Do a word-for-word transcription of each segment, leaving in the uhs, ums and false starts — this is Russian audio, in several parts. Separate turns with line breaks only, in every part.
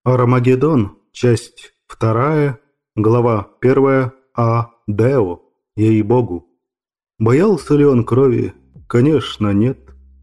Армагеддон, часть вторая, глава первая, А. Део, ей-богу. Боялся ли он крови? Конечно, нет.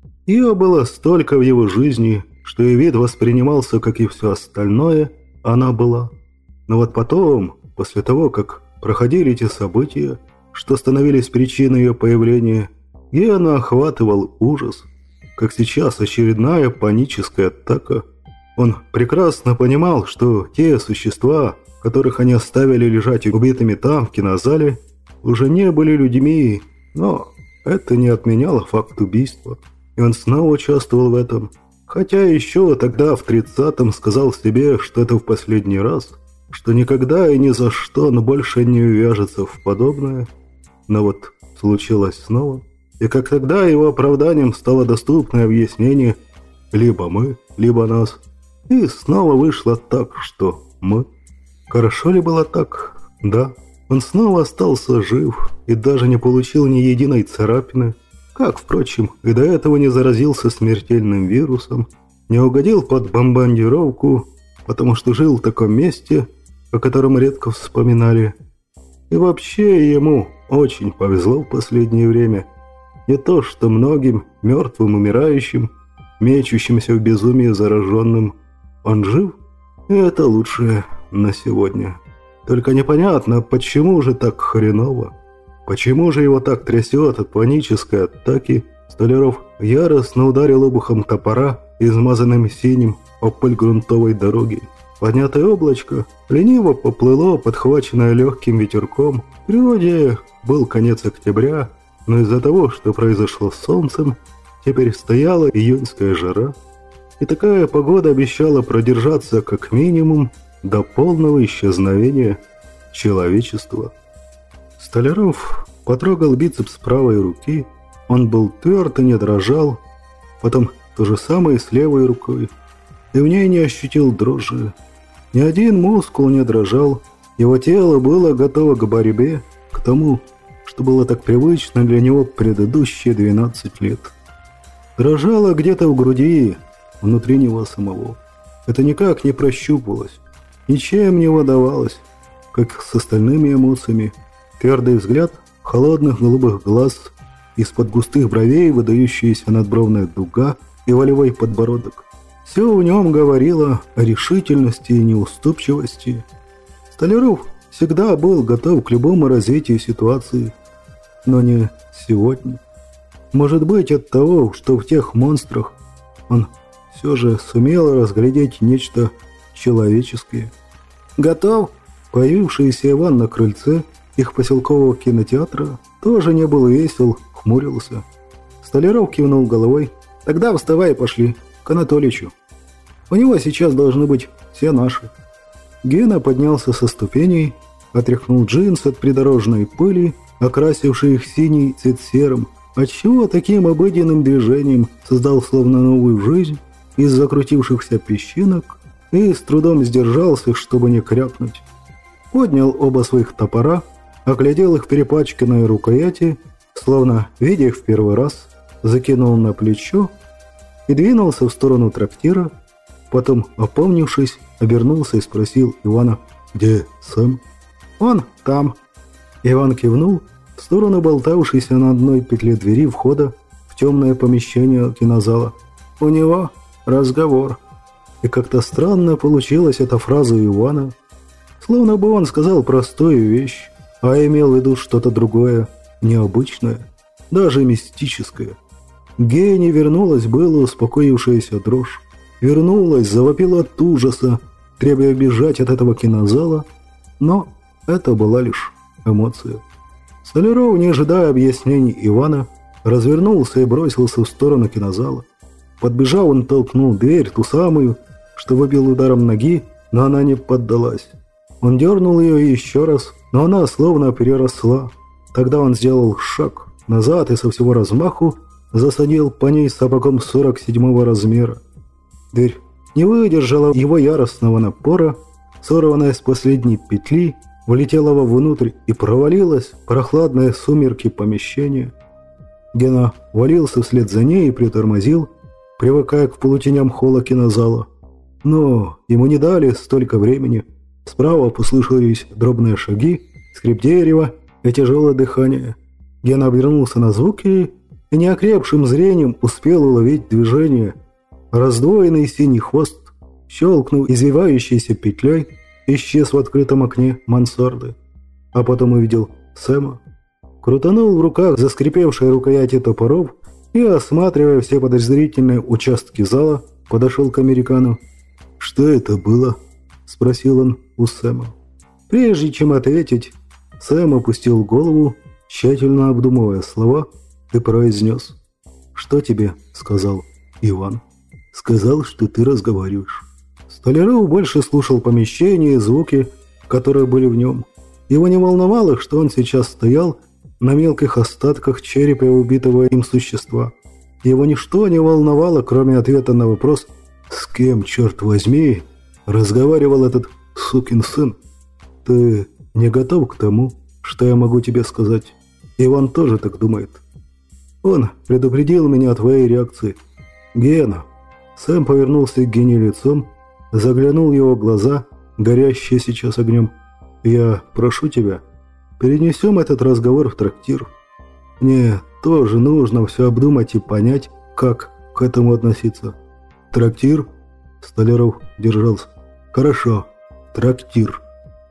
Ее было столько в его жизни, что и вид воспринимался, как и все остальное, она была. Но вот потом, после того, как проходили эти события, что становились причиной ее появления, Гена охватывал ужас, как сейчас очередная паническая атака. Он прекрасно понимал, что те существа, которых они оставили лежать убитыми там, в кинозале, уже не были людьми, но это не отменяло факт убийства. И он снова участвовал в этом. Хотя еще тогда, в тридцатом, сказал себе, что это в последний раз, что никогда и ни за что он больше не увяжется в подобное. Но вот случилось снова. И как тогда его оправданием стало доступное объяснение «либо мы, либо нас». И снова вышло так, что мы. Хорошо ли было так? Да. Он снова остался жив и даже не получил ни единой царапины. Как, впрочем, и до этого не заразился смертельным вирусом, не угодил под бомбардировку, потому что жил в таком месте, о котором редко вспоминали. И вообще ему очень повезло в последнее время. Не то что многим мертвым, умирающим, мечущимся в безумии зараженным. Он жив, и это лучшее на сегодня. Только непонятно, почему же так хреново? Почему же его так трясет от панической атаки? Столяров яростно ударил обухом топора, измазанным синим, о пыль грунтовой дороги. Поднятое облачко лениво поплыло, подхваченное легким ветерком. В природе был конец октября, но из-за того, что произошло с солнцем, теперь стояла июньская жара. И такая погода обещала продержаться как минимум до полного исчезновения человечества. Столяров потрогал бицепс правой руки. Он был тверд и не дрожал. Потом то же самое с левой рукой. И в ней не ощутил дрожи. Ни один мускул не дрожал. Его тело было готово к борьбе, к тому, что было так привычно для него предыдущие двенадцать лет. Дрожало где-то в груди, внутри него самого. Это никак не прощупывалось, ничем не выдавалось, как с остальными эмоциями. Твердый взгляд холодных голубых глаз, из-под густых бровей выдающаяся надбровная дуга и волевой подбородок. Все в нем говорило о решительности и неуступчивости. Столяров всегда был готов к любому развитию ситуации, но не сегодня. Может быть, от того, что в тех монстрах он все же сумел разглядеть нечто человеческое. «Готов?» Появившийся Иван на крыльце их поселкового кинотеатра тоже не был весел, хмурился. Столяров кивнул головой. «Тогда вставай и пошли к Анатоличу. У него сейчас должны быть все наши». Гена поднялся со ступеней, отряхнул джинсы от придорожной пыли, окрасившей их синий цвет серым, отчего таким обыденным движением создал словно новую жизнь из закрутившихся песчинок и с трудом сдержался, чтобы не крякнуть. Поднял оба своих топора, оглядел их перепачканные рукояти, словно видя их в первый раз, закинул на плечо и двинулся в сторону трактира. Потом, опомнившись, обернулся и спросил Ивана: «Где Сэм?» «Он там». Иван кивнул в сторону болтавшейся на одной петле двери входа в темное помещение кинозала. «У него разговор». И как-то странно получилась эта фраза у Ивана. Словно бы он сказал простую вещь, а имел в виду что-то другое, необычное, даже мистическое. Гене вернулась была успокоившаяся дрожь. Вернулась, завопила от ужаса, требуя бежать от этого кинозала, но это была лишь эмоция. Столяров, не ожидая объяснений Ивана, развернулся и бросился в сторону кинозала. Подбежав, он толкнул дверь, ту самую, что выбил ударом ноги, но она не поддалась. Он дернул ее еще раз, но она словно переросла. Тогда он сделал шаг назад и со всего размаху засадил по ней сапогом сорок седьмого размера. Дверь не выдержала его яростного напора, сорванная с последней петли, влетела вовнутрь и провалилась в прохладные сумерки помещения. Гена валился вслед за ней и притормозил, привыкая к полутеням холла кинозала. Но ему не дали столько времени. Справа послышались дробные шаги, скрип дерева и тяжелое дыхание. Гена обернулся на звуки и неокрепшим зрением успел уловить движение. Раздвоенный синий хвост, щелкнув извивающейся петлей, исчез в открытом окне мансарды. А потом увидел Сэма. Крутанул в руках заскрипевшие рукояти топоров и, осматривая все подозрительные участки зала, подошел к американу. «Что это было?» – спросил он у Сэма. Прежде чем ответить, Сэм опустил голову, тщательно обдумывая слова, и произнес. «Что тебе?» – сказал Иван. «Сказал, что ты разговариваешь». Столяров больше слушал помещение и звуки, которые были в нем. Его не волновало, что он сейчас стоял на мелких остатках черепа убитого им существа. Его ничто не волновало, кроме ответа на вопрос «С кем, черт возьми, разговаривал этот сукин сын?» «Ты не готов к тому, что я могу тебе сказать?» Иван тоже так думает. Он предупредил меня о твоей реакции. «Гена». Сэм повернулся к Гене лицом, заглянул в его глаза, горящие сейчас огнем. «Я прошу тебя, перенесем этот разговор в трактир. Мне тоже нужно все обдумать и понять, как к этому относиться». «Трактир?» Столяров держался. «Хорошо, трактир».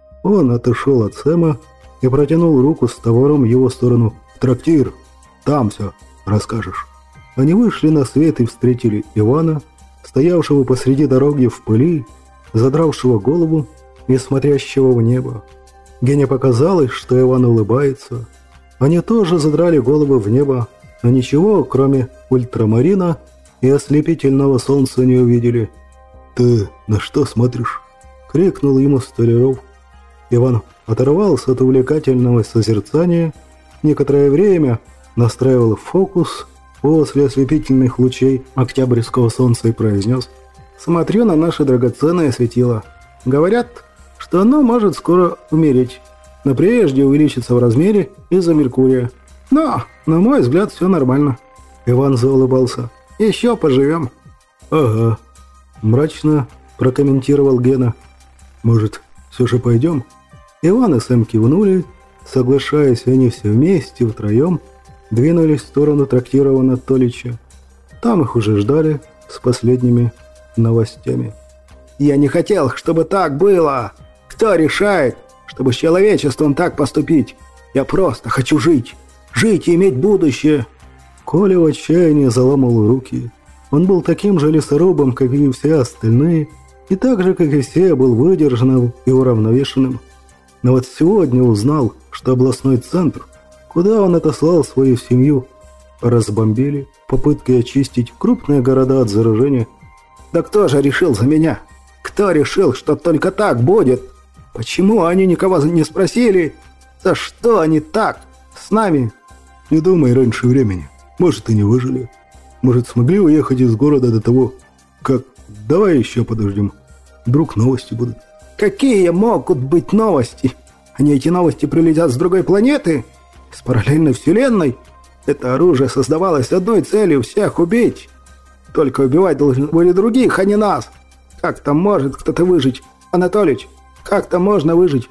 Он отошел от Сэма и протянул руку с товаром в его сторону. «Трактир! Там все расскажешь». Они вышли на свет и встретили Ивана, стоявшего посреди дороги в пыли, задравшего голову и смотрящего в небо. Гене показалось, что Иван улыбается. Они тоже задрали головы в небо, но ничего, кроме ультрамарина и ослепительного солнца, не увидели. «Ты на что смотришь?» — крикнул ему Столяров. Иван оторвался от увлекательного созерцания, некоторое время настраивал фокус после ослепительных лучей октябрьского солнца и произнес: «Смотрю на наше драгоценное светило. Говорят, что оно может скоро умереть, но прежде увеличится в размере из-за Меркурия. Но, на мой взгляд, все нормально». Иван заулыбался. «Еще поживем». «Ага», — мрачно прокомментировал Гена. «Может, все же пойдем?» Иван и Сэм кивнули, соглашаясь, они все вместе, втроем, двинулись в сторону трактира Анатолича. Там их уже ждали с последними новостями. «Я не хотел, чтобы так было! Кто решает, чтобы с человечеством так поступить? Я просто хочу жить! Жить и иметь будущее!» Коля в отчаянии заламывал руки. Он был таким же лесорубом, как и все остальные, и так же, как и все, был выдержанным и уравновешенным. Но вот сегодня узнал, что областной центр, куда он отослал свою семью, разбомбили попытки очистить крупные города от заражения. «Да кто же решил за меня? Кто решил, что только так будет? Почему они никого не спросили? За что они так с нами?» «Не думай раньше времени. Может, и не выжили. Может, смогли уехать из города до того, как... Давай еще подождем. Вдруг новости будут». «Какие могут быть новости? Они эти новости прилетят с другой планеты? С параллельной вселенной? Это оружие создавалось с одной целью — всех убить. Только убивать должны были других, а не нас. Как там может кто-то выжить? Анатолич, как там можно выжить?»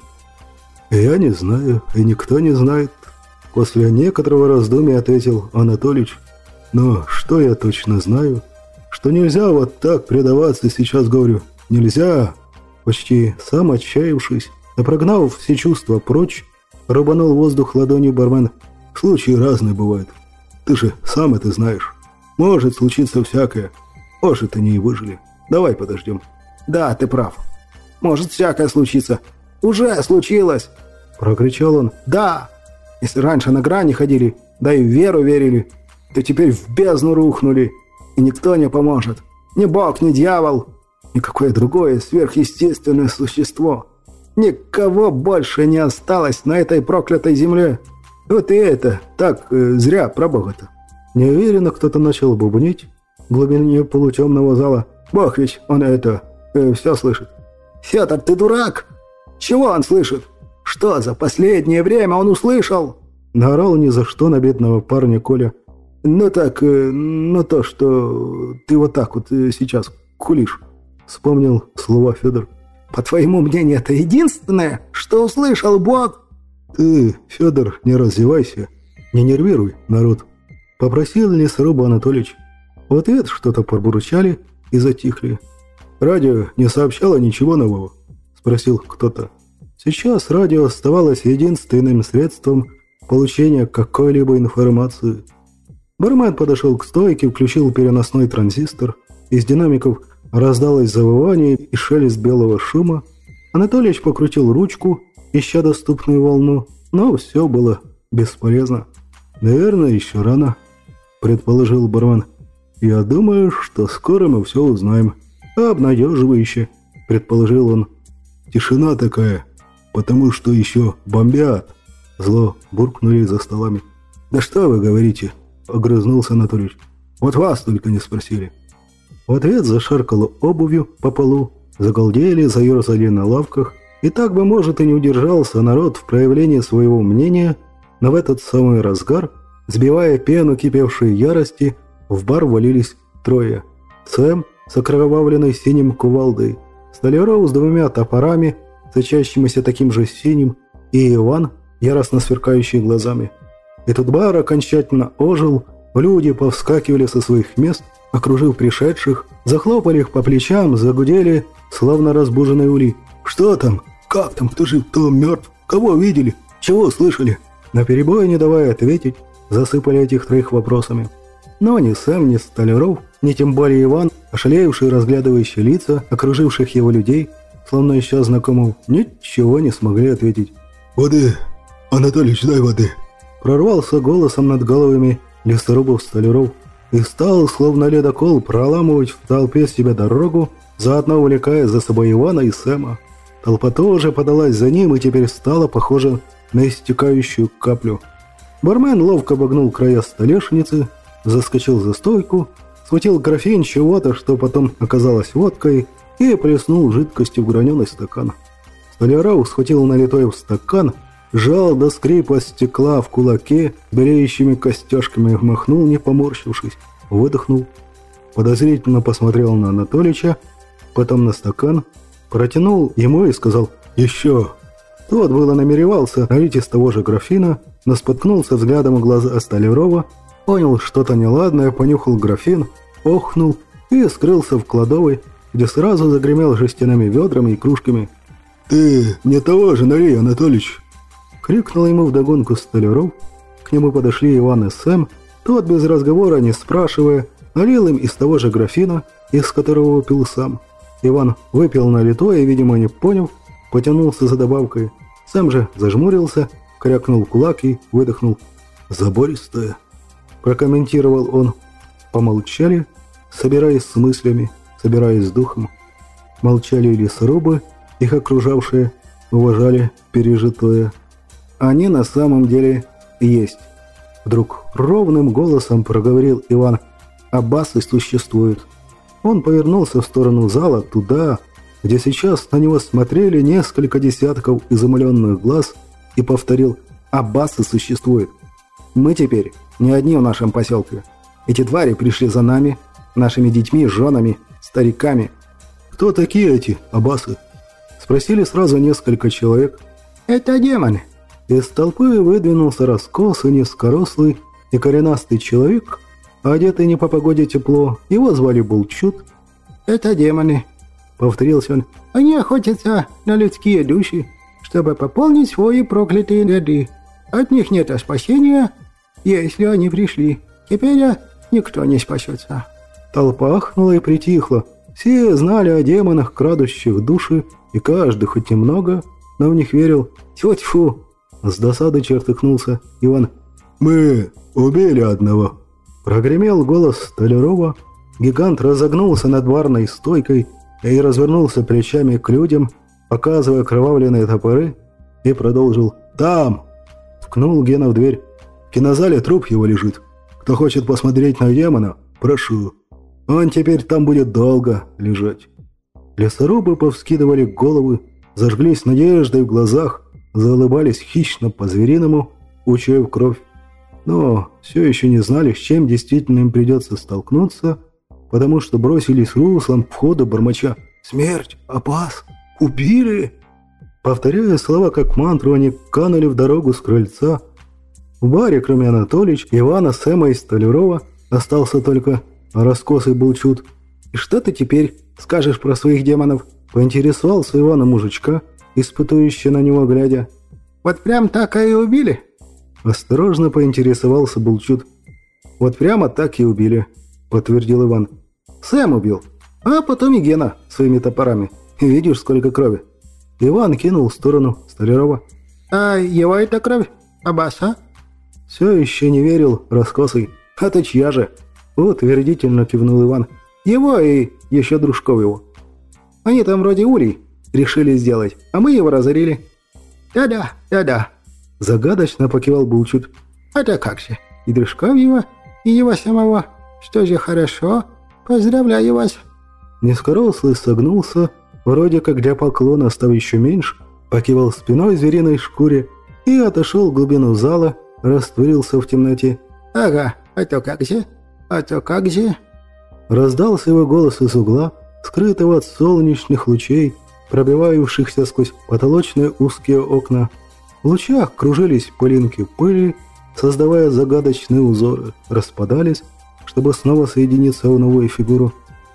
«Я не знаю, и никто не знает», — после некоторого раздумья ответил Анатолич. «Но что я точно знаю? Что нельзя вот так предаваться, сейчас говорю. Нельзя!» Почти сам отчаявшись, а прогнав все чувства прочь, рубанул воздух ладонью бармен. «Случаи разные бывают. Ты же сам это знаешь. Может случиться всякое. Может, они и выжили. Давай подождем». «Да, ты прав. Может всякое случиться. Уже случилось!» Прокричал он. «Да! Если раньше на грани ходили, да и в веру верили, то теперь в бездну рухнули. И никто не поможет. Ни бог, ни дьявол. Никакое другое сверхъестественное существо. Никого больше не осталось на этой проклятой земле. Вот и это так э, зря про Бога-то». Неуверенно кто-то начал бубнить в глубине полутемного зала. «Бог ведь, он это, э, все слышит». «Федор, ты дурак? Чего он слышит? Что за последнее время он услышал?» Наорал ни за что на бедного парня Коля. «Ну так, э, ну то, что ты вот так вот э, сейчас кулишь. вспомнил слова Федор.
По твоему мнению, это единственное, что услышал Бог?
Ты, Федор, не раздевайся, не нервируй народ, попросил лесоруб Анатольевич. В ответ что-то пробурчали и затихли. Радио не сообщало ничего нового, спросил кто-то. Сейчас радио оставалось единственным средством получения какой-либо информации. Бармен подошел к стойке, включил переносной транзистор. Из динамиков раздалось завывание и шелест белого шума. Анатольевич покрутил ручку, ища доступную волну, но все было бесполезно. «Наверное, еще рано», — предположил бармен. «Я думаю, что скоро мы все узнаем». «Обнадеживающе», — предположил он. «Тишина такая, потому что еще бомбят», — зло буркнули за столами. «Да что вы говорите?» — огрызнулся Анатольевич. «Вот вас только не спросили». В ответ зашаркало обувью по полу, загалдели, заерзали на лавках, и так бы, может, и не удержался народ в проявлении своего мнения, но в этот самый разгар, сбивая пену кипевшей ярости, в бар валились трое. Сэм с окровавленной синим кувалдой, Столяров с двумя топорами, сочащимися таким же синим, и Иван, яростно сверкающий глазами. И тут бар окончательно ожил, люди повскакивали со своих мест, окружив пришедших, захлопали их по плечам, загудели, словно разбуженные ули. «Что там? Как там? Кто жив? Кто мертв? Кого видели? Чего слышали?» Наперебой, не давая ответить, засыпали этих троих вопросами. Но ни Сэм, ни Столяров, ни тем более Иван, ошалеевшие, разглядывающие лица окруживших его людей, словно ища знакомых, ничего не смогли ответить. «Воды! Анатольевич, дай воды!» Прорвался голосом над головами лесорубов Столяров и стал, словно ледокол, проламывать в толпе себе дорогу, заодно увлекая за собой Ивана и Сэма. Толпа тоже подалась за ним и теперь стала похожа на истекающую каплю. Бармен ловко обогнул края столешницы, заскочил за стойку, схватил графин чего-то, что потом оказалось водкой, и плеснул жидкостью в граненый стакан. Столяров схватил налитой в стакан, сжал до скрипа стекла в кулаке, белеющими костяшками махнул, не поморщившись, выдохнул, подозрительно посмотрел на Анатольевича, потом на стакан, протянул ему и сказал «Еще». Тот было намеревался налить из того же графина, но споткнулся взглядом у глаза Столярова, понял что-то неладное, понюхал графин, охнул и скрылся в кладовой, где сразу загремел жестяными ведрами и кружками. «Ты мне того же налей, Анатольевич!» Крикнул ему вдогонку Столяров. К нему подошли Иван и Сэм. Тот, без разговора, не спрашивая, налил им из того же графина, из которого выпил сам. Иван выпил налитое и, видимо, не поняв, потянулся за добавкой. Сэм же зажмурился, крякнул кулак и выдохнул. «Забористая», – прокомментировал он. Помолчали, собираясь с мыслями, собираясь с духом. Молчали лесорубы, их окружавшие, уважали пережитое. Они на самом деле есть. Вдруг ровным голосом проговорил Иван. «Аббасы существуют». Он повернулся в сторону зала, туда, где сейчас на него смотрели несколько десятков изумленных глаз, и повторил: «Аббасы существуют. Мы теперь не одни в нашем поселке. Эти твари пришли за нами, нашими детьми, женами, стариками». «Кто такие эти аббасы?» Спросили сразу несколько человек. «Это демоны». Из толпы выдвинулся раскосый, низкорослый и коренастый человек, одетый не по погоде тепло. Его звали Булчут. «Это демоны», — повторился он. «Они охотятся на людские души, чтобы пополнить свои проклятые ряды. От них нет спасения, если они пришли. Теперь никто не спасется». Толпа ахнула и притихла. Все знали о демонах, крадущих души, и каждый, хоть немного, но в них верил. «Тьфу-тьфу!» — с досады чертыхнулся Иван. «Мы убили одного!» Прогремел голос Столярова. Гигант разогнулся над барной стойкой и развернулся плечами к людям, показывая окровавленные топоры, и продолжил. «Там!» — ткнул Гена в дверь. «В кинозале труп его лежит. Кто хочет посмотреть на демона, прошу. Он теперь там будет долго лежать». Лесорубы повскидывали головы, зажглись надеждой в глазах, заулыбались хищно по-звериному, учуяв кровь. Но все еще не знали, с чем действительно им придется столкнуться, потому что бросились руслом к входу бормоча.
Смерть, Аббас, убили!»
Повторяя слова как мантру, они канули в дорогу с крыльца. В баре, кроме Анатолич, Ивана, Сэма и Столярова, остался только раскосый Булчут. «И что ты теперь скажешь про своих демонов?» – поинтересовался Ивана мужичка, испытующий на него глядя.
«Вот прям так и убили?»
Осторожно поинтересовался Булчут. «Вот прямо так и убили», – подтвердил Иван. «Сэм убил, а потом и Гена своими топорами. Видишь, сколько крови?» Иван кинул в сторону Столярова.
«А его это кровь, Аббаса?»
Все еще не верил раскосый. «А ты чья же?» Утвердительно кивнул Иван. «Его и еще дружков его. Они там вроде улей решили сделать, а мы его разорили».
«Да-да, да-да»,
загадочно покивал Булчут.
«Это как же? И дружков его, и его самого. Что же, хорошо. Поздравляю вас».
Низкорослый согнулся, вроде как для поклона, став еще меньше, покивал спиной звериной шкуре и отошел в глубину зала, растворился в темноте.
«Ага, а то как же? А то как же?»
Раздался его голос из угла, скрытого от солнечных лучей, пробивающихся сквозь потолочные узкие окна. В лучах кружились пылинки пыли, создавая загадочные узоры, распадались, чтобы снова соединиться в новую фигуру.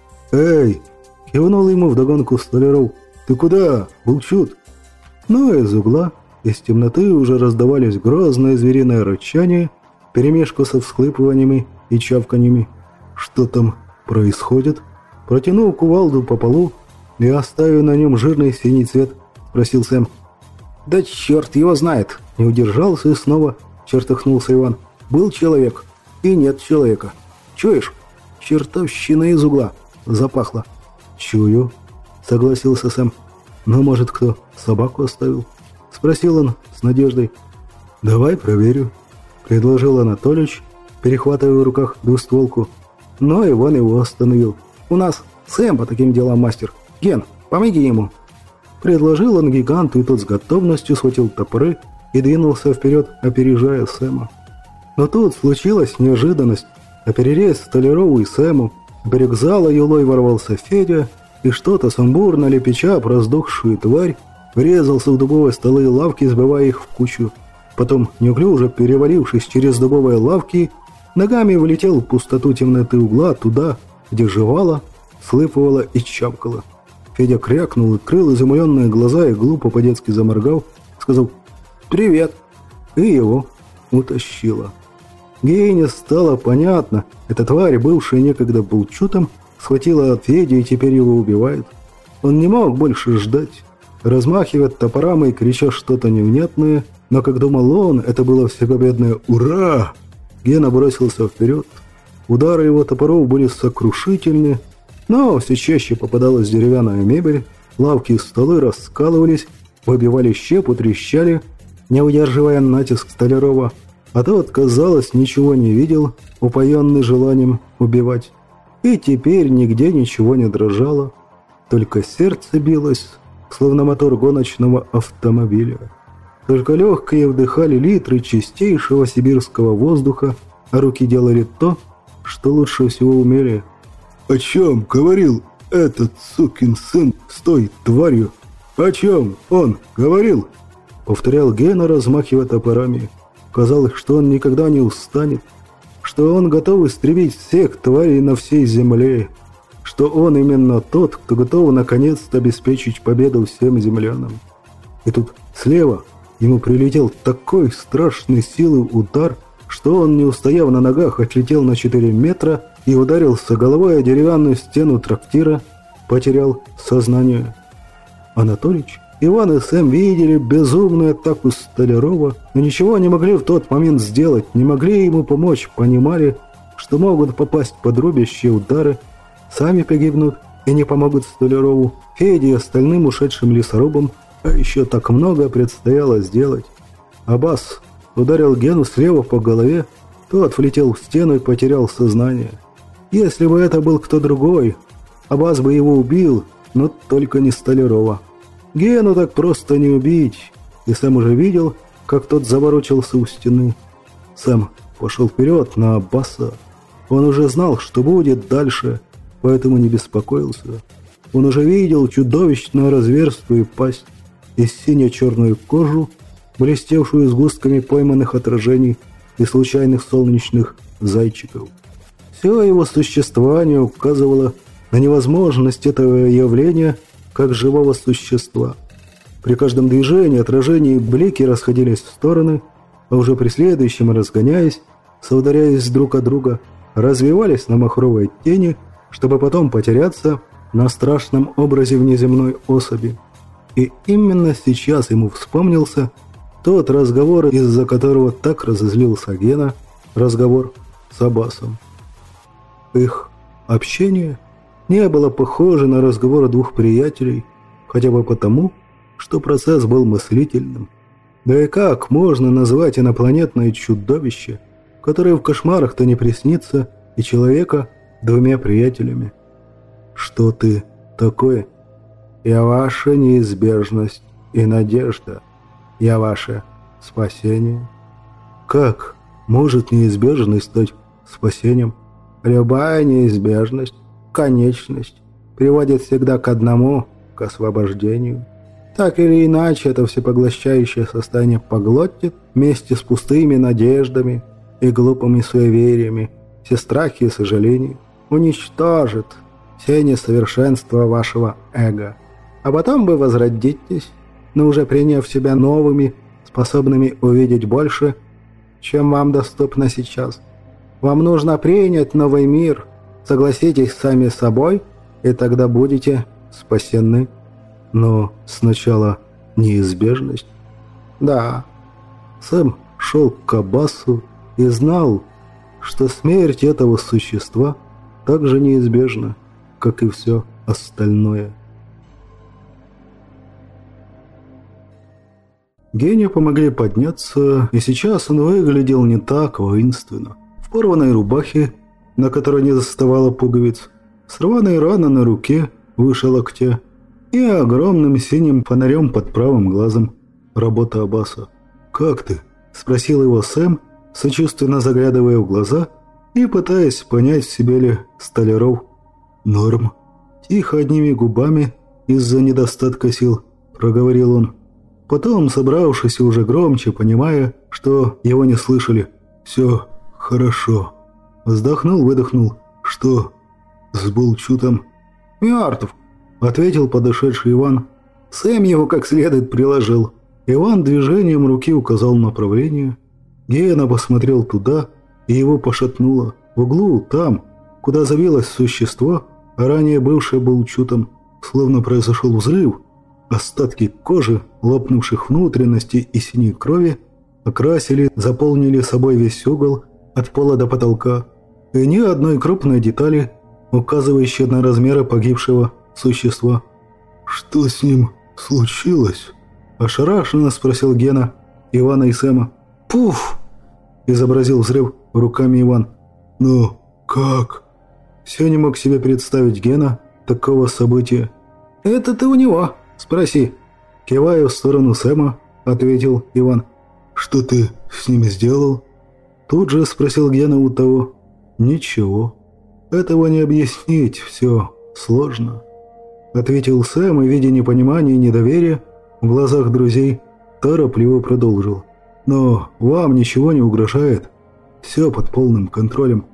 «Эй!» – кивнул ему вдогонку Столяров. «Ты куда, Булчут?» Но из угла, из темноты уже раздавались грозное звериное рычание, вперемешку со всхлипываниями и чавканьями. «Что там происходит?» Протянул кувалду по полу и оставив на нем жирный синий цвет, спросил Сэм.
«Да черт его знает!»
Не удержался и снова чертыхнулся Иван. «Был человек и нет человека. Чуешь? Чертовщина из угла. Запахло». «Чую», — согласился Сэм. «Ну, может, кто собаку оставил?» — спросил он с надеждой. «Давай проверю», — предложил Анатолич, перехватывая в руках двустволку. Но Иван его остановил. «У нас Сэм по таким делам мастер. Ген, помоги ему». Предложил он гиганту, и тот с готовностью схватил топоры и двинулся вперед, опережая Сэма. Но тут случилась неожиданность. На перерез Столярову и Сэму в берег зала юлой ворвался Федя, и что-то сумбурно лепеча про сдохшую тварь врезался в дубовые столы и лавки, сбивая их в кучу. Потом, неуклюже перевалившись через дубовые лавки, ногами влетел в пустоту темноты угла, туда, где жевала, слыпывала и чавкала. Федя крякнул и крыл изумленные глаза и, глупо по-детски заморгал, сказал «Привет!» и его утащило. Гене стало понятно, эта тварь, бывшая некогда Булчутом, схватила от Феди и теперь его убивает. Он не мог больше ждать. Размахивая топорами и крича что-то невнятное, но, как думал он, это было всепобедное «Ура!». Гена бросился вперед. Удары его топоров были сокрушительны, но все чаще попадалась деревянная мебель, лавки и столы раскалывались, выбивали щепу, трещали, не удерживая натиск Столярова, а тот, казалось, ничего не видел, упоенный желанием убивать. И теперь нигде ничего не дрожало, только сердце билось, словно мотор гоночного автомобиля. Только легкие вдыхали литры чистейшего сибирского воздуха, а руки делали то, что лучше всего умели. «О чем говорил этот сукин сын с той тварью? О чем он говорил?» Повторял Гена, размахивая топорами. Казалось, что он никогда не устанет, что он готов истребить всех тварей на всей земле, что он именно тот, кто готов наконец-то обеспечить победу всем землянам. И тут слева ему прилетел такой страшной силы удар, что он, не устояв на ногах, отлетел на четыре метра и ударился головой о деревянную стену трактира, потерял сознание. Анатолич, Иван и Сэм видели безумную атаку Столярова, но ничего не могли в тот момент сделать, не могли ему помочь, понимали, что могут попасть под рубящие удары, сами погибнут и не помогут Столярову, Феде и остальным ушедшим лесорубам, а еще так много предстояло сделать. Аббас ударил Гену слева по голове, тот влетел в стену и потерял сознание. Если бы это был кто другой, Аббас бы его убил, но только не Столярова. Гену так просто не убить, и Сэм уже видел, как тот заворочился у стены. Сэм пошел вперед на Аббаса. Он уже знал, что будет дальше, поэтому не беспокоился. Он уже видел чудовищную разверстую пасть и сине-черную кожу, блестевшую сгустками пойманных отражений и случайных солнечных зайчиков. Все его существование указывало на невозможность этого явления как живого существа. При каждом движении отражения и блики расходились в стороны, а уже при следующем, разгоняясь, соударяясь друг от друга, развивались на махровой тени, чтобы потом потеряться на страшном образе внеземной особи. И именно сейчас ему вспомнился тот разговор, из-за которого так разозлился Гена, разговор с Аббасом. Их общение не было похоже на разговор двух приятелей, хотя бы потому, что процесс был мыслительным. Да и как можно назвать инопланетное чудовище, которое в кошмарах-то не приснится, и человека двумя приятелями? Что ты такое? Я ваша неизбежность и надежда. Я ваше спасение. Как может неизбежность стать спасением? Любая неизбежность, конечность, приводит всегда к одному, к освобождению. Так или иначе, это всепоглощающее состояние поглотит вместе с пустыми надеждами и глупыми суевериями все страхи и сожаления, уничтожит все несовершенства вашего эго. А потом вы возродитесь, но уже приняв себя новыми, способными увидеть больше, чем вам доступно сейчас. Вам нужно принять новый мир, согласитесь сами с собой, и тогда будете спасены. Но сначала неизбежность. Да, Сэм шел к Аббасу и знал, что смерть этого существа так же неизбежна, как и все остальное. Гению помогли подняться, и сейчас он выглядел не так воинственно. В порванной рубахе, на которой не заставало пуговиц, с рваной раной на руке выше локтя и огромным синим фонарем под правым глазом. Работа Аббаса. «Как ты?» – спросил его Сэм, сочувственно заглядывая в глаза и пытаясь понять, в себе ли Столяров. «Норм». Тихо, одними губами, из-за недостатка сил, проговорил он. Потом, собравшись уже громче, понимая, что его не слышали, «Все хорошо». Вздохнул, выдохнул. «Что с Булчутом?» «Мертв», — ответил подошедший Иван. Сэм его как следует приложил. Иван движением руки указал направление. Гена посмотрел туда, и его пошатнуло. В углу, там, куда завилось существо, а ранее бывшее Булчутом, словно произошел взрыв. Остатки кожи, лопнувших внутренностей и синей крови окрасили, заполнили собой весь угол от пола до потолка. И ни одной крупной детали, указывающей на размеры погибшего существа. «Что с ним случилось?» – ошарашенно спросил Гена Ивана и Сэма. «Пуф!» – изобразил взрыв руками Иван. «Ну, как?» Все не мог себе представить Гена такого события. «Это ты у него спроси». Кивая в сторону Сэма, ответил Иван. «Что ты с ним сделал?» Тут же спросил Гена у того. «Ничего. Этого не объяснить, все сложно», — ответил Сэм, и, видя непонимание и недоверие в глазах друзей, торопливо продолжил. «Но вам ничего не угрожает. Все под полным контролем».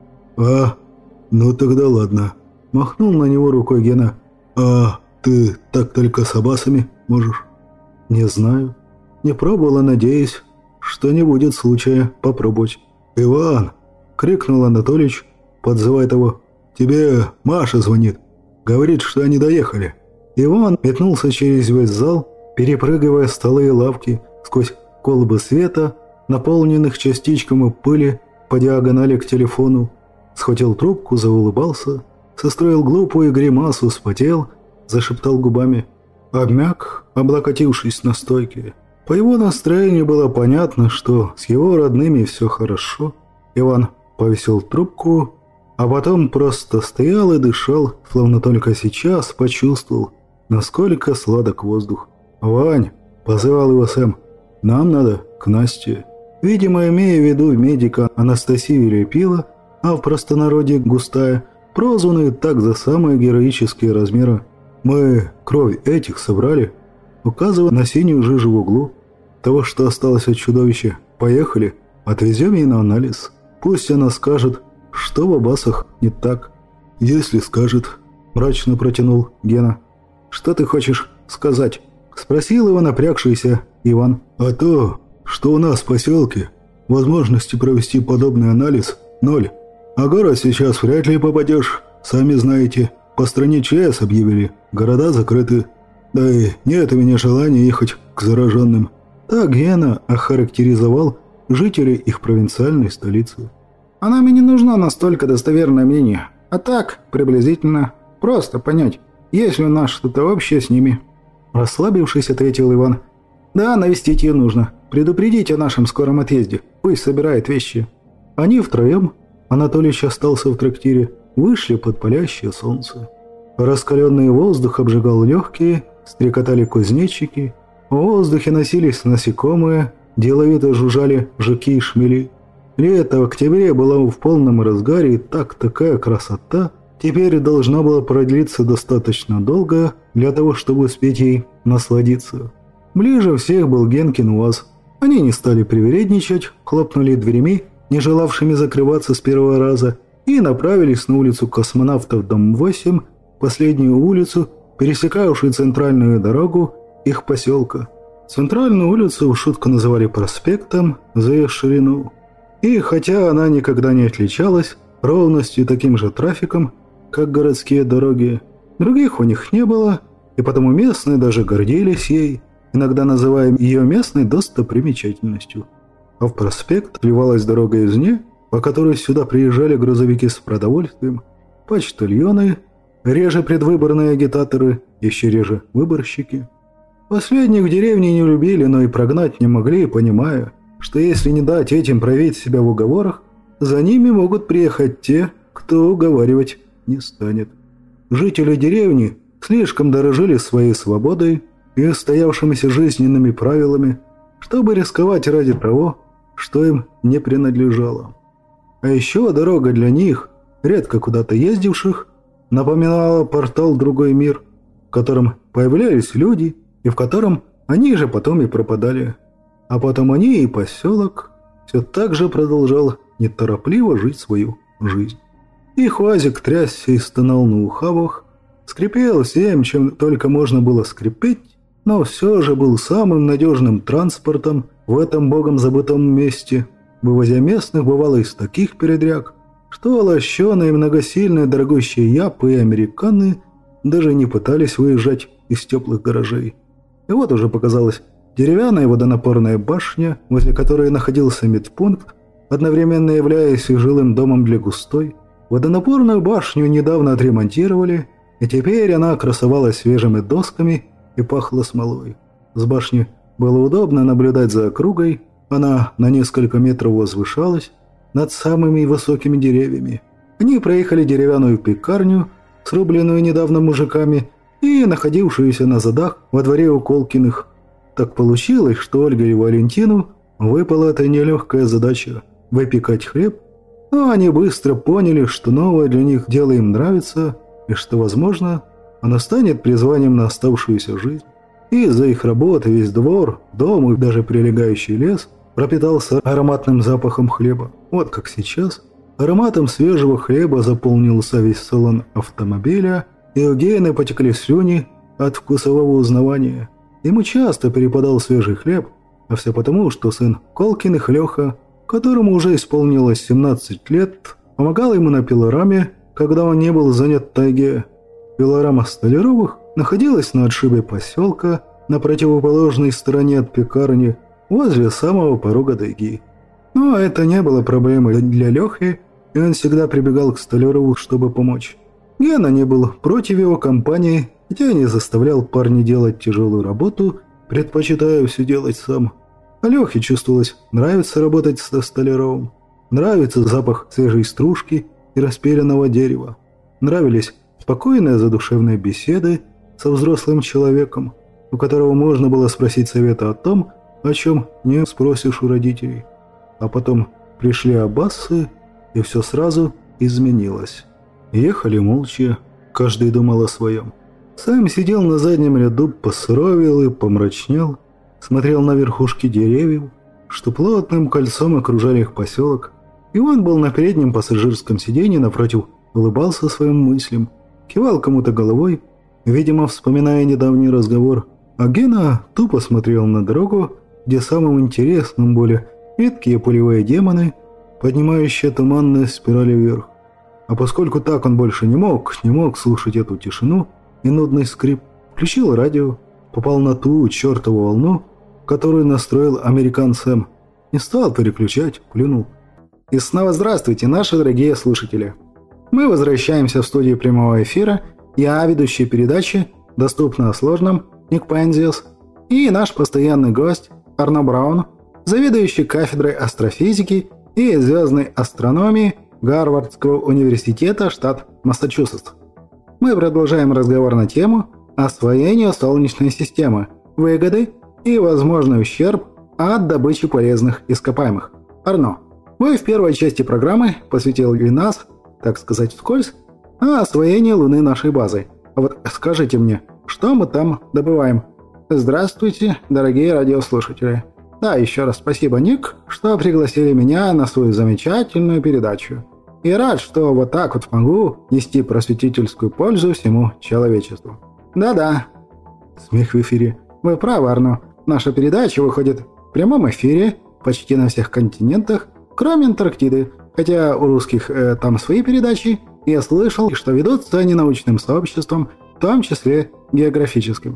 «А, ну тогда ладно», — махнул на него рукой Гена. «А ты так только с Аббасами можешь?» «Не знаю. Не пробовала, надеюсь, что не будет случая попробовать». «Иван!» — крикнул Анатолич, подзывая его. «Тебе Маша звонит. Говорит, что они доехали». Иван метнулся через весь зал, перепрыгивая столы и лавки сквозь колбы света, наполненных частичками пыли по диагонали к телефону. Схватил трубку, заулыбался, состроил глупую гримасу, вспотел, зашептал губами. Обмяк, облокотившись на стойке. По его настроению было понятно, что с его родными все хорошо. Иван повесил трубку, а потом просто стоял и дышал, словно только сейчас почувствовал, насколько сладок воздух. «Вань!» – позывал его Сэм. «Нам надо к Насте». Видимо, имея в виду медика Анастасию Репила, а в простонародье Густая, прозванную так за самые героические размеры Мы кровь этих собрали, указывая на синюю жижу в углу. Того, что осталось от чудовища. Поехали, отвезем ей на анализ. Пусть она скажет, что в Абасах не так. Если скажет, мрачно протянул Гена. Что ты хочешь сказать? Спросил его напрягшийся Иван. А то, что у нас в поселке возможности провести подобный анализ ноль. А город сейчас вряд ли попадешь. Сами знаете, по стране ЧС объявили, города закрыты. Да и нет у меня желания ехать к зараженным. Так Гена охарактеризовал жителей их провинциальной столицы.
А нам и не нужно настолько достоверное мнение. А так, приблизительно, просто понять, есть ли у нас что-то общее с ними.
Расслабившись, ответил Иван.
Да, навестить ее нужно. Предупредить о нашем скором отъезде. Пусть собирает вещи.
Они втроем, Анатолич остался в трактире, вышли под палящее солнце. Раскаленный воздух обжигал легкие, стрекотали кузнечики. В воздухе носились насекомые, деловито жужжали жуки и шмели. Лето в октябре было в полном разгаре, и так такая красота теперь должна была продлиться достаточно долго для того, чтобы успеть ей насладиться. Ближе всех был Генкин УАЗ. Они не стали привередничать, хлопнули дверями, не желавшими закрываться с первого раза, и направились на улицу Космонавтов, дом восемь, последнюю улицу, пересекавшую центральную дорогу их поселка. Центральную улицу в шутку называли проспектом за ее ширину. И хотя она никогда не отличалась ровностью и таким же трафиком, как городские дороги, других у них не было, и потому местные даже гордились ей, иногда называя ее местной достопримечательностью. А в проспект вливалась дорога из нее, по которой сюда приезжали грузовики с продовольствием, почтальоны, реже предвыборные агитаторы, еще реже выборщики. Последних в деревне не любили, но и прогнать не могли, понимая, что если не дать этим проявить себя в уговорах, за ними могут приехать те, кто уговаривать не станет. Жители деревни слишком дорожили своей свободой и устоявшимися жизненными правилами, чтобы рисковать ради того, что им не принадлежало. А еще дорога для них, редко куда-то ездивших, напоминала портал в другой мир, в котором появлялись люди и в котором они же потом и пропадали. А потом они и поселок все так же продолжал неторопливо жить свою жизнь. Их УАЗик трясся и стонал на ухабах, скрипел всем, чем только можно было скрипеть, но все же был самым надежным транспортом в этом богом забытом месте, вывозя местных бывало из таких передряг, что лощеные, многосильные, дорогущие япы и американы даже не пытались выезжать из теплых гаражей. И вот уже показалась деревянная водонапорная башня, возле которой находился медпункт, одновременно являясь и жилым домом для густой. Водонапорную башню недавно отремонтировали, и теперь она красовалась свежими досками и пахла смолой. С башни было удобно наблюдать за округой, она на несколько метров возвышалась над самыми высокими деревьями. Они проехали деревянную пекарню, срубленную недавно мужиками, и находившуюся на задах во дворе у Колкиных. Так получилось, что Ольге и Валентину выпала эта нелегкая задача – выпекать хлеб, но они быстро поняли, что новое для них дело им нравится, и что, возможно, оно станет призванием на оставшуюся жизнь. И из-за их работы весь двор, дом и даже прилегающий лес пропитался ароматным запахом хлеба. Вот как сейчас ароматом свежего хлеба заполнился весь салон автомобиля, и у Гены потекли слюни от вкусового узнавания. Ему часто перепадал свежий хлеб, а все потому, что сын Колкиных Леха, которому уже исполнилось семнадцать лет, помогал ему на пилораме, когда он не был занят в тайге. Пилорама Столяровых находилась на отшибе поселка, на противоположной стороне от пекарни, возле самого порога тайги. Но это не было проблемой для Лехи, и он всегда прибегал к Столярову, чтобы помочь. Гена не был против его компании, хотя не заставлял парня делать тяжелую работу, предпочитая все делать сам. А Лехе чувствовалось, нравится работать со Столяровым. Нравится запах свежей стружки и распиленного дерева. Нравились спокойные задушевные беседы со взрослым человеком, у которого можно было спросить совета о том, о чем не спросишь у родителей. А потом пришли аббасы, и все сразу изменилось. Ехали молча, каждый думал о своем. Сам сидел на заднем ряду, посуровил и помрачнел, смотрел на верхушки деревьев, что плотным кольцом окружали их поселок. Иван был на переднем пассажирском сиденье, напротив улыбался своим мыслям, кивал кому-то головой, видимо, вспоминая недавний разговор, а Гена тупо смотрел на дорогу, где самым интересным были редкие полевые демоны, поднимающие туманные спирали вверх. А поскольку так он больше не мог, не мог слушать эту тишину и нудный скрип, включил радио, попал на ту чертову волну, которую настроил американ Сэм, не стал переключать, плюнул. И снова здравствуйте, наши дорогие слушатели. Мы возвращаемся в студию прямого эфира. Я ведущий передачи «Доступно о сложном» Ник Пензиус и наш постоянный гость Арно Браун, заведующий кафедрой астрофизики и звездной астрономии Гарвардского университета, штат Массачусетс. Мы продолжаем разговор на тему освоения Солнечной системы, выгоды и возможный ущерб от добычи полезных ископаемых. Арно, вы в первой части программы посвятили нас, так сказать, вскользь, освоению Луны нашей базы. А вот скажите мне, что мы там добываем? Здравствуйте, дорогие радиослушатели. Да, еще раз спасибо, Ник, что пригласили меня на свою замечательную передачу. И рад, что вот так вот могу нести просветительскую пользу всему человечеству. Да-да. Смех в эфире. Вы правы, Арно. Наша передача выходит в прямом эфире почти на всех континентах, кроме Антарктиды. Хотя у русских э, там свои передачи, я слышал, что ведутся они научным сообществом, в том числе географическим.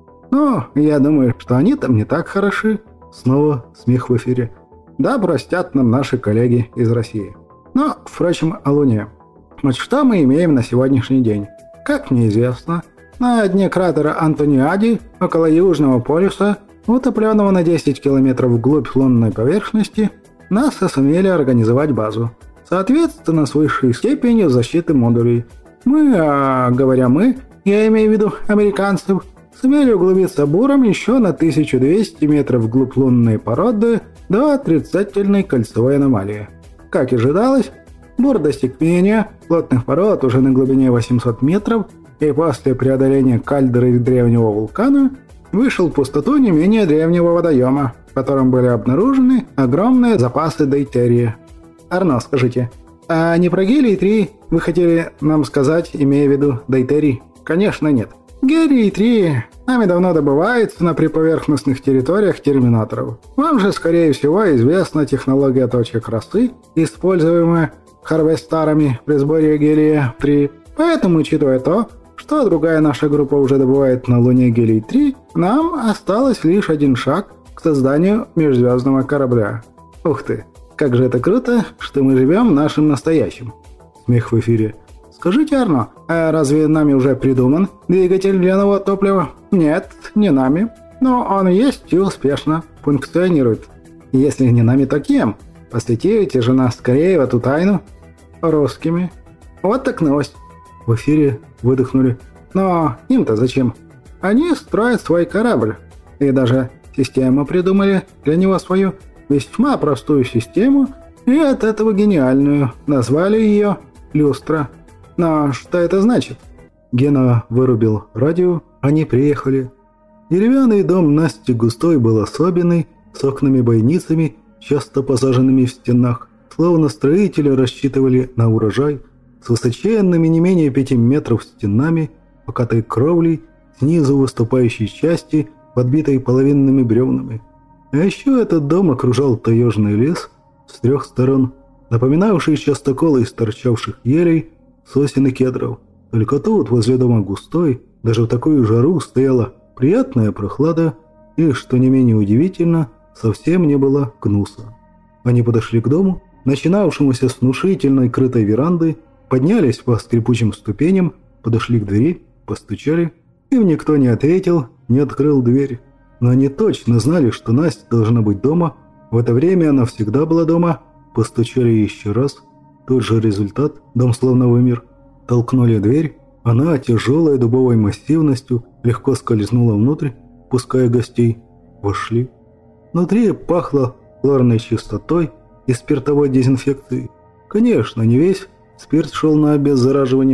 Но я думаю, что они там не так хороши. Снова смех в эфире. Да, простят нам наши коллеги из России. Но, впрочем, о Луне. Вот что мы имеем на сегодняшний день? Как мне известно, на дне кратера Антониади, около Южного полюса, утопленного на десять километров вглубь лунной поверхности, НАСА сумели организовать базу, соответственно, с высшей степенью защиты модулей. Мы, а говоря мы, я имею в виду американцев, сумели углубиться буром еще на тысячу двести метров вглубь лунной породы до отрицательной кольцевой аномалии. Как и ожидалось, бур достиг менее плотных пород уже на глубине восемьсот метров и после преодоления кальдеры древнего вулкана вышел в пустоту не менее древнего водоема, в котором были обнаружены огромные запасы дейтерия. Арно, скажите, а не про гелий-три вы хотели нам сказать, имея в виду дейтерий? Конечно, нет. Гелий-три нами давно добывается на приповерхностных территориях терминаторов. Вам же, скорее всего, известна технология точек росы, используемая харвестерами при сборе гелия-три. Поэтому, учитывая то, что другая наша группа уже добывает на Луне гелий-три, нам осталось лишь один шаг к созданию межзвездного корабля. Ух ты, как же это круто, что мы живем нашим настоящим. Смех в эфире. Скажите, Арно, а разве нами уже придуман двигатель для нового топлива? Нет, не нами, но он есть и успешно функционирует. Если не нами, то кем? Посвятите же нас скорее в эту тайну. Русскими. Вот так новость. В эфире выдохнули. Но им-то зачем? Они строят свой корабль. И даже систему придумали для него свою, весьма простую систему, и от этого гениальную. Назвали ее «Люстра». Но что это значит? Гена вырубил радио, они приехали. Деревянный дом Насти густой был особенный, с окнами-бойницами, часто посаженными в стенах. Словно строители рассчитывали на урожай, с высоченными не менее пяти метров стенами, покатой кровлей, снизу выступающей части, подбитой половинными бревнами. А еще этот дом окружал таежный лес с трех сторон, напоминавший частоколы из торчавших елей, сосен и кедров. Только тут, возле дома густой, даже в такую жару стояла приятная прохлада, и, что не менее удивительно, совсем не было гнуса. Они подошли к дому, начинавшемуся с внушительной крытой веранды, поднялись по скрипучим ступеням, подошли к двери, постучали, им никто не ответил, не открыл дверь. Но они точно знали, что Настя должна быть дома. В это время она всегда была дома. Постучали еще раз. Тот же результат, дом словно вымер. Толкнули дверь, она тяжелой дубовой массивностью легко скользнула внутрь, пуская гостей. Вошли. Внутри пахло хлорной чистотой и спиртовой дезинфекцией. Конечно, не весь спирт шел на обеззараживание.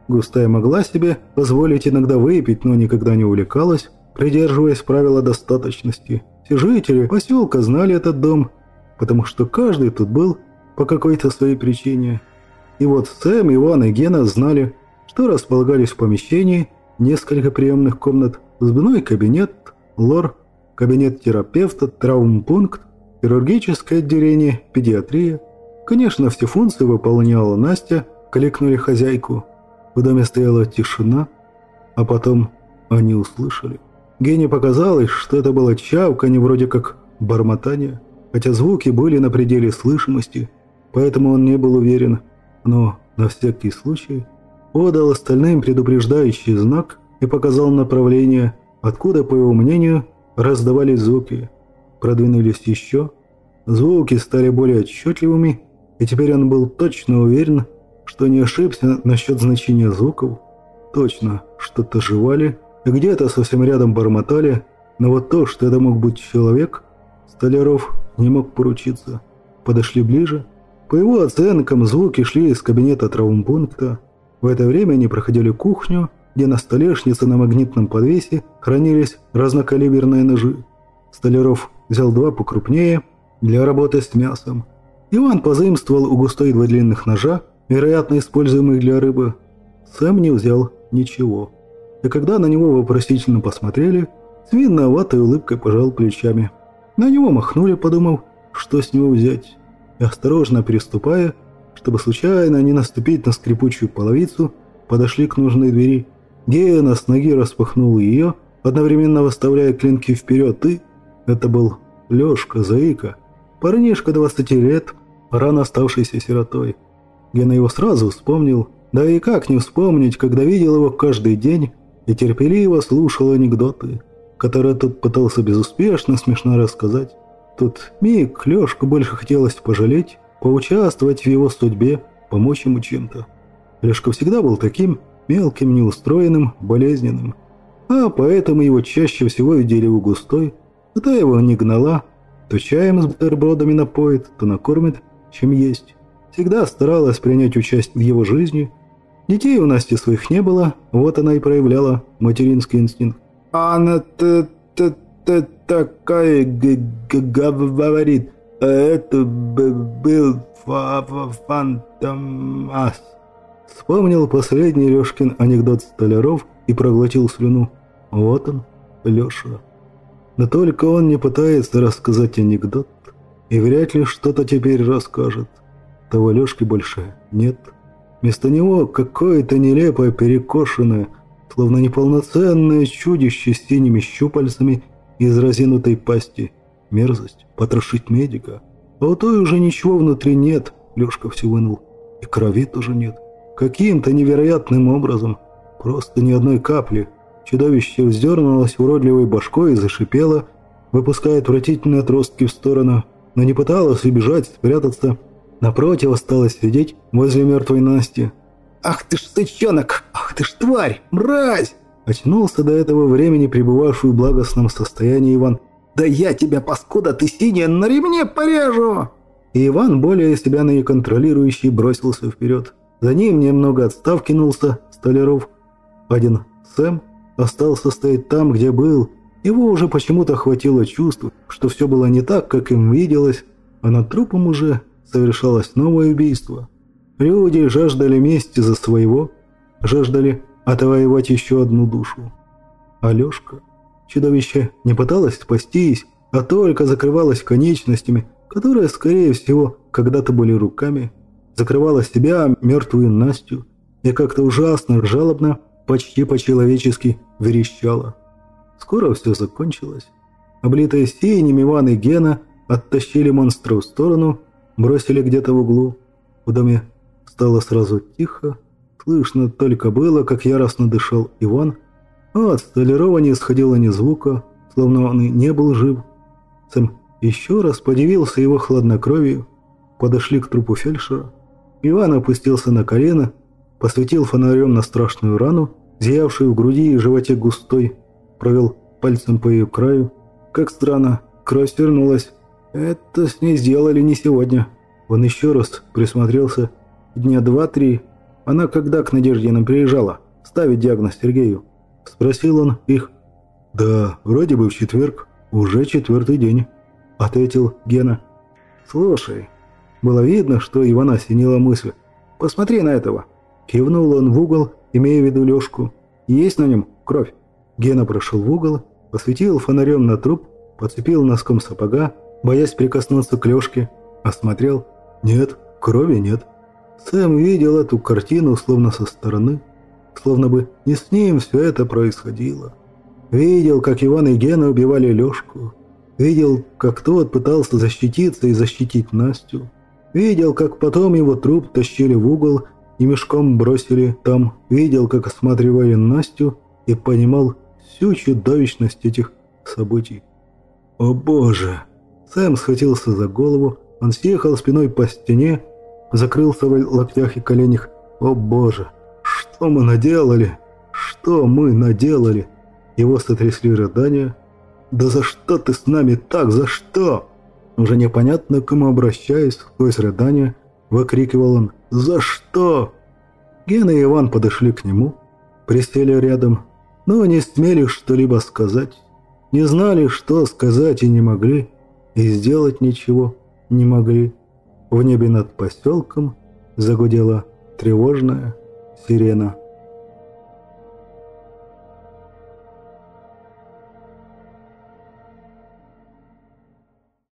Густая могла себе позволить иногда выпить, но никогда не увлекалась, придерживаясь правила достаточности. Все жители поселка знали этот дом, потому что каждый тут был по какой-то своей причине. И вот Сэм, Иван и Гена знали, что располагались в помещении несколько приемных комнат, зубной кабинет, лор, кабинет терапевта, травмпункт, хирургическое отделение, педиатрия. Конечно, все функции выполняла Настя, кликнули хозяйку. В доме стояла тишина, а потом они услышали. Гене показалось, что это было чавканье, вроде как бормотание, хотя звуки были на пределе слышимости, поэтому он не был уверен, но на всякий случай подал остальным предупреждающий знак и показал направление, откуда, по его мнению, раздавались звуки. Продвинулись еще. Звуки стали более отчетливыми, и теперь он был точно уверен, что не ошибся насчет значения звуков. Точно, что-то жевали, и где-то совсем рядом бормотали, но вот то, что это мог быть человек, Столяров не мог поручиться. Подошли ближе. По его оценкам, звуки шли из кабинета травмпункта. В это время они проходили кухню, где на столешнице на магнитном подвесе хранились разнокалиберные ножи. Столяров взял два покрупнее для работы с мясом. Иван позаимствовал у Густой два длинных ножа, вероятно, используемых для рыбы. Сэм не взял ничего. И когда на него вопросительно посмотрели, с виноватой улыбкой пожал плечами. На него махнули, подумав, что с него взять. И осторожно переступая, чтобы случайно не наступить на скрипучую половицу, подошли к нужной двери. Гена с ноги распахнул ее, одновременно выставляя клинки вперед, и... Это был Лешка, заика, парнишка двадцати лет, рано оставшийся сиротой. Гена его сразу вспомнил, да и как не вспомнить, когда видел его каждый день и терпеливо слушал анекдоты, которые тот пытался безуспешно смешно рассказать. Тут миг Лешку больше хотелось пожалеть, поучаствовать в его судьбе, помочь ему чем-то. Лешка всегда был таким мелким, неустроенным, болезненным, а поэтому его чаще всего видели у Густой. Та его не гнала, то чаем с бутербродами напоит, то накормит, чем есть. Всегда старалась принять участие в его жизни. Детей у Насти своих не было, вот она и проявляла материнский инстинкт. «Она-то такая говорит, это был фантомас». Вспомнил последний Лешкин анекдот Столяров и проглотил слюну. Вот он, Леша. Но только он не пытается рассказать анекдот, и вряд ли что-то теперь расскажет. Того Лешки больше нет. Вместо него какое-то нелепое, перекошенное, словно неполноценное чудище с синими щупальцами из разинутой пасти. Мерзость, потрошить медика. А у той уже ничего внутри нет, Лешка все вынул. И крови тоже нет. Каким-то невероятным образом, просто ни одной капли. Чудовище вздернулось уродливой башкой и зашипело, выпуская отвратительные отростки в сторону, но не пыталось убежать, спрятаться. Напротив, осталось сидеть возле мертвой Насти. «Ах ты ж сычонок! Ах ты ж тварь! Мразь!» Очнулся до этого времени пребывавший в благостном состоянии Иван. «Да я тебя, паскуда ты синяя, на ремне порежу!» И Иван, более себя не контролирующий, бросился вперед. За ним немного отстав кинулся Столяров. Один Сэм остался стоять там, где был. Его уже почему-то охватило чувство, что все было не так, как им виделось, а над трупом уже совершалось новое убийство. Люди жаждали мести за своего, жаждали отвоевать еще одну душу. Алешка, чудовище, не пыталось спастись, а только закрывалось конечностями, которые, скорее всего, когда-то были руками, закрывала себя, мертвую Настю, и как-то ужасно, жалобно, почти по-человечески верещала. Скоро все закончилось. Облитые синим Иван и Гена оттащили монстра в сторону, бросили где-то в углу. В доме стало сразу тихо. Слышно только было, как яростно дышал Иван, а от Столярова не исходило ни звука, словно он и не был жив. Сэм еще раз подивился его хладнокровию. Подошли к трупу фельдшера. Иван опустился на колено, посветил фонарем на страшную рану, зиявшую в груди и животе Густой, провел пальцем по ее краю. Как странно, кровь вернулась. Это с ней сделали не сегодня. Он еще раз присмотрелся. Дня два-три.
она когда к Надеждиным приезжала ставить диагноз Сергею?» – спросил он их.
«Да, вроде бы в четверг, уже четвертый день», – ответил Гена.
«Слушай, было видно, что Ивана осенила мысль. Посмотри на этого!» – кивнул он в угол, имея в виду Лешку. «Есть на нем кровь?»
Гена прошел в угол, посветил фонарем на труп, подцепил носком сапога, боясь прикоснуться к Лешке, осмотрел. Нет, крови нет. Сэм видел эту картину словно со стороны, словно бы не с ним все это происходило. Видел, как Иван и Гена убивали Лешку. Видел, как тот пытался защититься и защитить Настю. Видел, как потом его труп тащили в угол и мешком бросили там. Видел, как осматривали Настю, и понимал всю чудовищность этих событий. «О боже!» Сэм схватился за голову, он съехал спиной по стене, закрылся в локтях и коленях. «О боже! Что мы наделали? Что мы наделали?» Его сотрясли рыдания. «Да за что ты с нами так? За что?» Уже непонятно к кому обращаясь, сквозь рыдания, выкрикивал он: «За что?» Гена и Иван подошли к нему, присели рядом, но не смели что-либо сказать. Не знали, что сказать, и не могли, и сделать ничего не могли. В небе над поселком загудела тревожная сирена.